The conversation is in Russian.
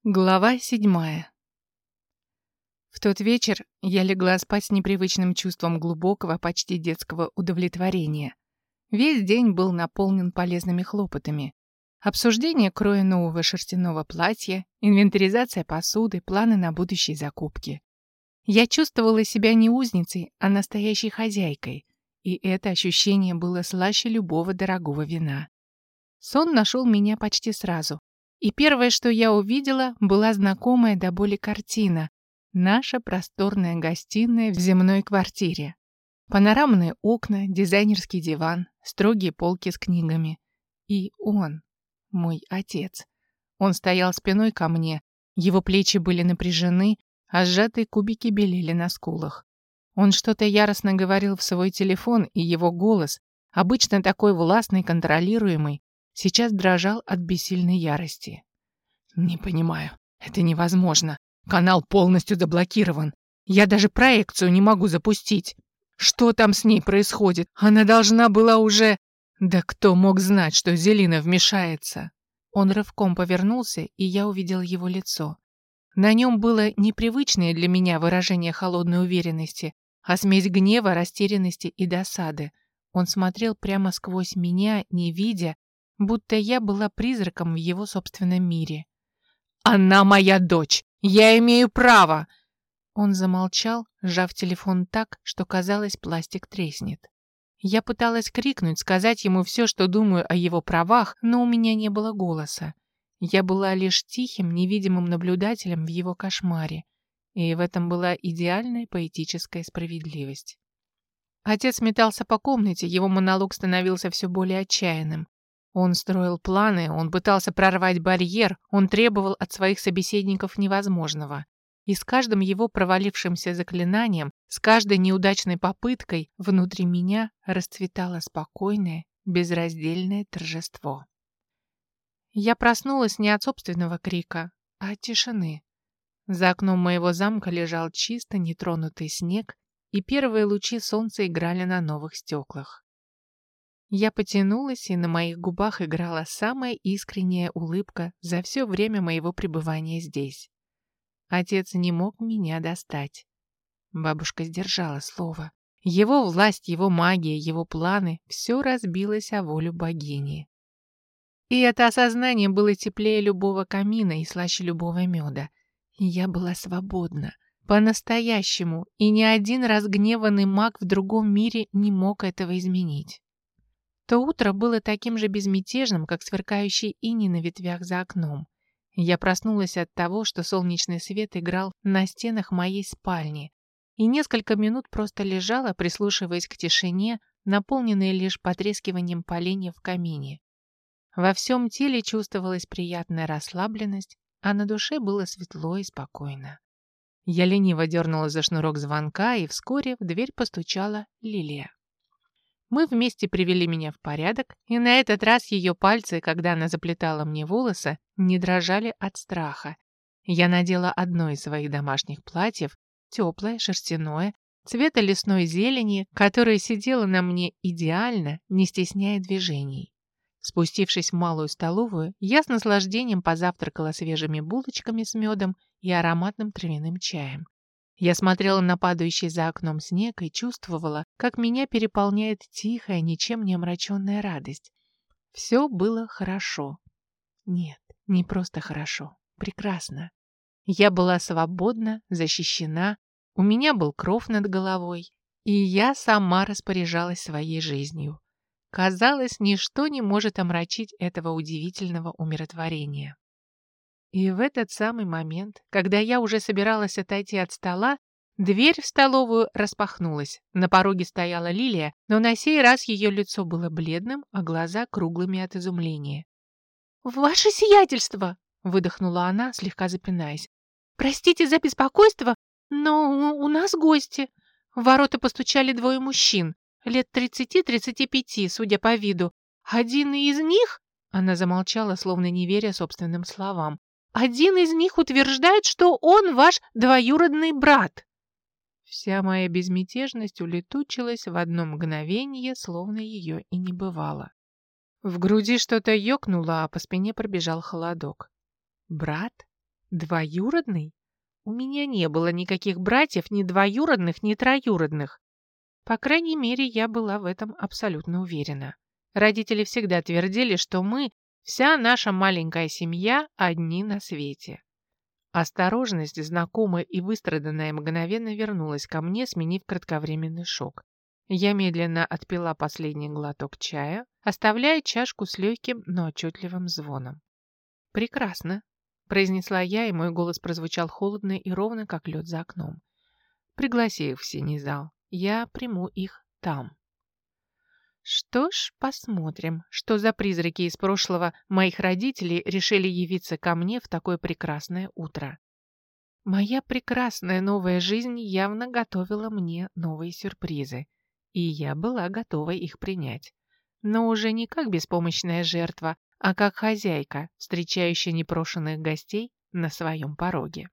Глава 7. В тот вечер я легла спать с непривычным чувством глубокого, почти детского удовлетворения. Весь день был наполнен полезными хлопотами. Обсуждение кроя нового шерстяного платья, инвентаризация посуды, планы на будущие закупки. Я чувствовала себя не узницей, а настоящей хозяйкой, и это ощущение было слаще любого дорогого вина. Сон нашел меня почти сразу. И первое, что я увидела, была знакомая до боли картина. Наша просторная гостиная в земной квартире. Панорамные окна, дизайнерский диван, строгие полки с книгами. И он, мой отец. Он стоял спиной ко мне, его плечи были напряжены, а сжатые кубики белели на скулах. Он что-то яростно говорил в свой телефон, и его голос, обычно такой властный, контролируемый, сейчас дрожал от бессильной ярости. «Не понимаю. Это невозможно. Канал полностью заблокирован. Я даже проекцию не могу запустить. Что там с ней происходит? Она должна была уже... Да кто мог знать, что Зелина вмешается?» Он рывком повернулся, и я увидел его лицо. На нем было непривычное для меня выражение холодной уверенности, а смесь гнева, растерянности и досады. Он смотрел прямо сквозь меня, не видя, будто я была призраком в его собственном мире. «Она моя дочь! Я имею право!» Он замолчал, сжав телефон так, что, казалось, пластик треснет. Я пыталась крикнуть, сказать ему все, что думаю о его правах, но у меня не было голоса. Я была лишь тихим, невидимым наблюдателем в его кошмаре, и в этом была идеальная поэтическая справедливость. Отец метался по комнате, его монолог становился все более отчаянным. Он строил планы, он пытался прорвать барьер, он требовал от своих собеседников невозможного. И с каждым его провалившимся заклинанием, с каждой неудачной попыткой внутри меня расцветало спокойное, безраздельное торжество. Я проснулась не от собственного крика, а от тишины. За окном моего замка лежал чисто нетронутый снег, и первые лучи солнца играли на новых стеклах. Я потянулась, и на моих губах играла самая искренняя улыбка за все время моего пребывания здесь. Отец не мог меня достать. Бабушка сдержала слово. Его власть, его магия, его планы — все разбилось о волю богини. И это осознание было теплее любого камина и слаще любого меда. И я была свободна. По-настоящему, и ни один разгневанный маг в другом мире не мог этого изменить. То утро было таким же безмятежным, как сверкающий иней на ветвях за окном. Я проснулась от того, что солнечный свет играл на стенах моей спальни, и несколько минут просто лежала, прислушиваясь к тишине, наполненной лишь потрескиванием поленьев в камине. Во всем теле чувствовалась приятная расслабленность, а на душе было светло и спокойно. Я лениво дернула за шнурок звонка, и вскоре в дверь постучала Лилия. Мы вместе привели меня в порядок, и на этот раз ее пальцы, когда она заплетала мне волосы, не дрожали от страха. Я надела одно из своих домашних платьев, теплое, шерстяное, цвета лесной зелени, которое сидело на мне идеально, не стесняя движений. Спустившись в малую столовую, я с наслаждением позавтракала свежими булочками с медом и ароматным травяным чаем. Я смотрела на падающий за окном снег и чувствовала, как меня переполняет тихая, ничем не омраченная радость. Все было хорошо. Нет, не просто хорошо, прекрасно. Я была свободна, защищена, у меня был кров над головой, и я сама распоряжалась своей жизнью. Казалось, ничто не может омрачить этого удивительного умиротворения. И в этот самый момент, когда я уже собиралась отойти от стола, дверь в столовую распахнулась. На пороге стояла Лилия, но на сей раз ее лицо было бледным, а глаза круглыми от изумления. «Ваше сиятельство!» — выдохнула она, слегка запинаясь. «Простите за беспокойство, но у нас гости». В ворота постучали двое мужчин, лет 30-35, судя по виду. Один из них... Она замолчала, словно не веря собственным словам. «Один из них утверждает, что он ваш двоюродный брат». Вся моя безмятежность улетучилась в одно мгновение, словно ее и не бывало. В груди что-то ёкнуло, а по спине пробежал холодок. «Брат? Двоюродный? У меня не было никаких братьев, ни двоюродных, ни троюродных. По крайней мере, я была в этом абсолютно уверена. Родители всегда твердили, что мы, вся наша маленькая семья, одни на свете. Осторожность, знакомая и выстраданная, мгновенно вернулась ко мне, сменив кратковременный шок. Я медленно отпила последний глоток чая, оставляя чашку с легким, но отчетливым звоном. «Прекрасно», — произнесла я, и мой голос прозвучал холодно и ровно, как лед за окном. «Пригласи их в синий зал. Я приму их там». Что ж, посмотрим, что за призраки из прошлого моих родителей решили явиться ко мне в такое прекрасное утро. Моя прекрасная новая жизнь явно готовила мне новые сюрпризы, и я была готова их принять. Но уже не как беспомощная жертва, а как хозяйка, встречающая непрошенных гостей на своем пороге.